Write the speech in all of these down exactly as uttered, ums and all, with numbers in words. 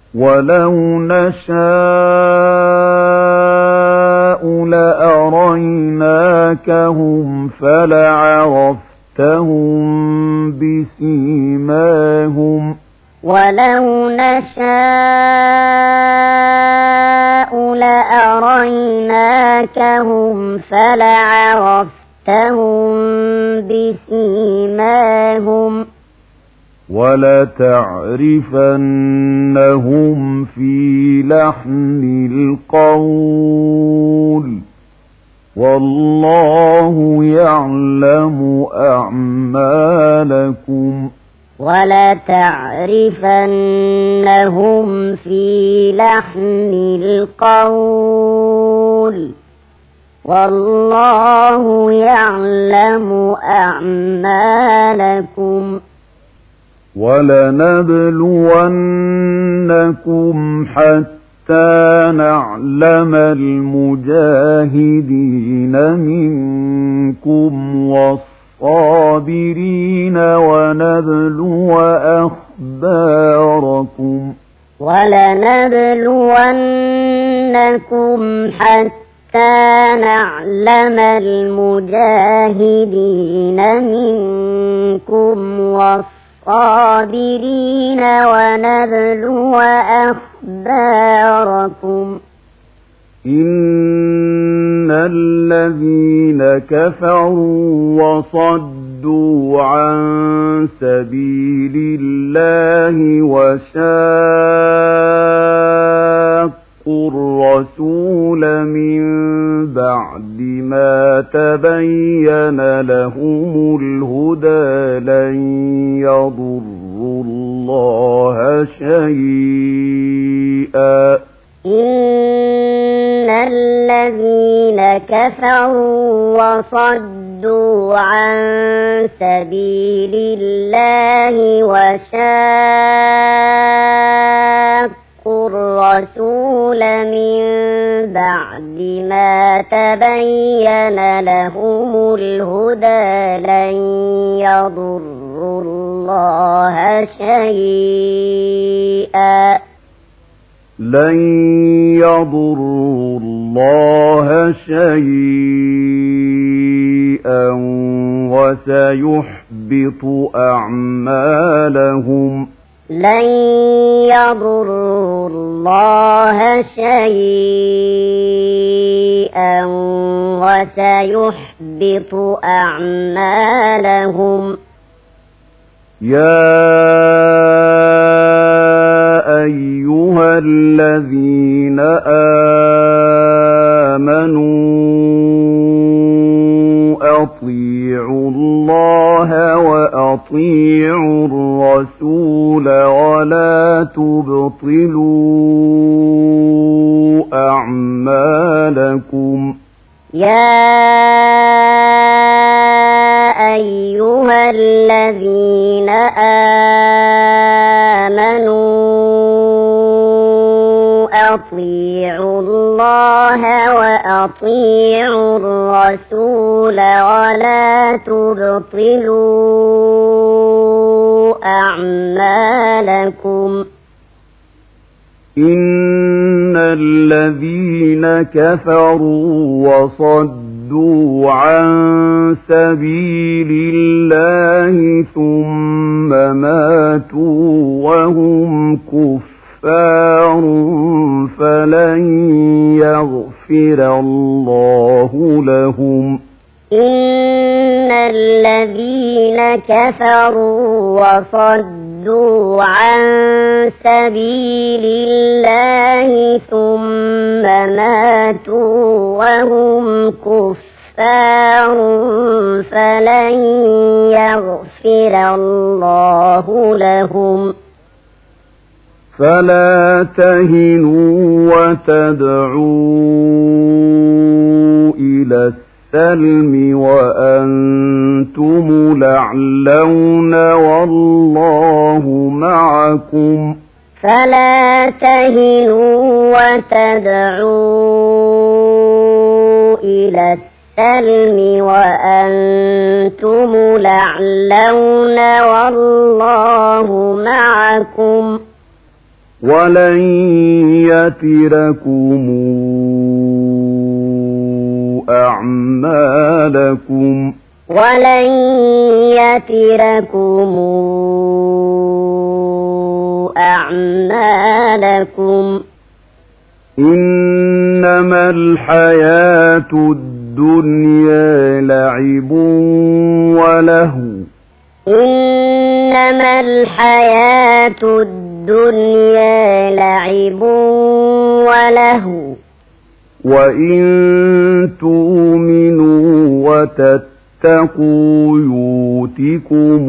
ولو نشاء لأريناكهم فلعرفتهم بسيماهم ولو نشاء لأريناكهم فلعرفتهم بسيماهم ولتعرفنهم في لحن القول والله يعلم أعمالكم ولتعرفنهم في لحن القول والله يعلم أعمالكم ولنبلونكم حتى نعلم المجاهدين منكم والصابرين ونبلو أخباركم ولنبلونكم حتى نعلم المجاهدين منكم والصابرين ونبلو أخباركم إن الذين كفروا وصدوا عن سبيل الله وشاقوا الرسول من بعد ما تبين لهم الهدى لن يضروا الله شيئا إن الذين كفروا وصدوا عن سبيل الله وشاقوا الرسول من بعد ما تبين لهم الهدى لن يضروا الله شيئا لن يضروا الله شيئا وسيحبط أعمالهم لن يضروا الله شيئا وسيحبط أعمالهم يا أيها الذين آمنوا أطيعوا الله وأطيعوا الرسول ولا تبطلوا أعمالكم يا أيها الذين آمنوا أطيعوا الله وأطيعوا الرسول ولا تبطلوا أعمالكم إن الذين كفروا وصدوا عن سبيل الله ثم ماتوا وهم كفار فلن يغفر الله لهم إن الذين كفروا وصدوا عن سبيل الله ثم ماتوا وهم كفار فلن يغفر الله لهم فلا تهنوا وتدعوا إلى السلم وأنتم الأعلون والله معكم فلا تهنوا وتدعوا إلى السلم وأنتم الأعلون والله معكم ولن يتركم أعمالكم ولن يتركم أعمالكم إنما الحياة الدنيا لعب ولهو إنما الحياة الدنيا لعب ولهو وإن تؤمنوا وتتقوا يؤتكم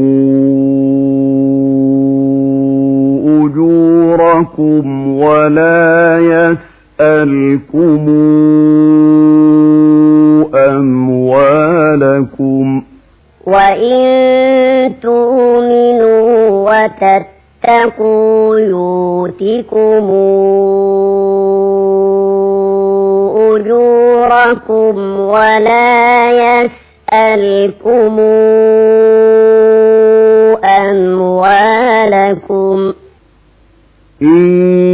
أجوركم ولا يسألكم أموالكم وإن تؤمنوا وتتقوا يؤتكم أجوركم ولا يسألكم أموالكم إن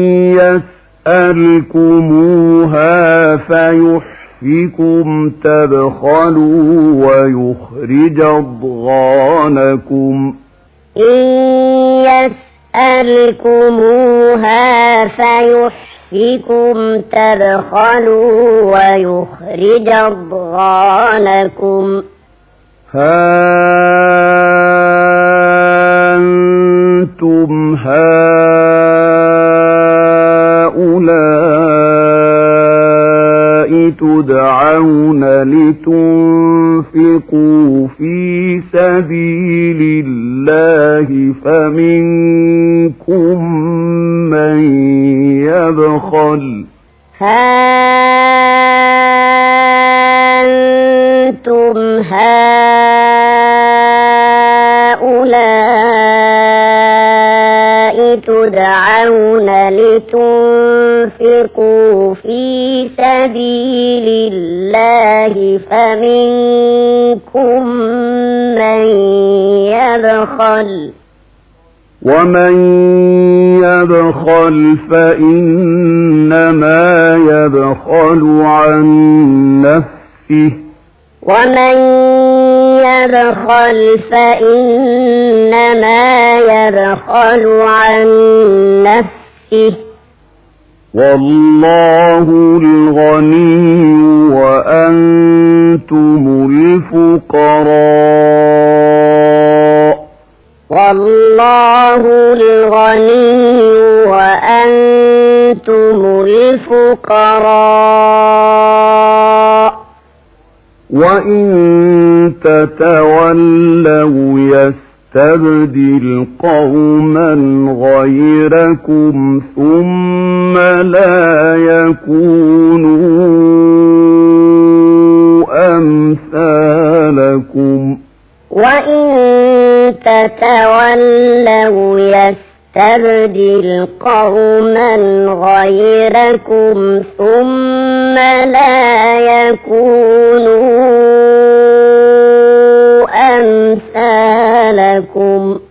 يسألكموها فيحفكم تبخلوا ويخرج أضغانكم إن يسألكموها فيحفكم تبخلوا ويخرج أضغانكم ها أنتم هؤلاء تدعون لتنفقوا في سبيل الله فمنكم من يبخل ها أنتم هؤلاء تدعون لتنفقوا في سبيل الله فمنكم من يبخل ومن يبخل فإنما يبخل عن نفسه ومن يبخل فإنما يبخل عن نفسه والله الغني وأنتم الفقراء والله الغني وأنتم الفقراء وإن تتولوا يستبدل قوما غيركم ثم لا يكونوا أمثالكم وإن تتولوا يستبدل قوما غيركم ثم لا يكونوا أمثالكم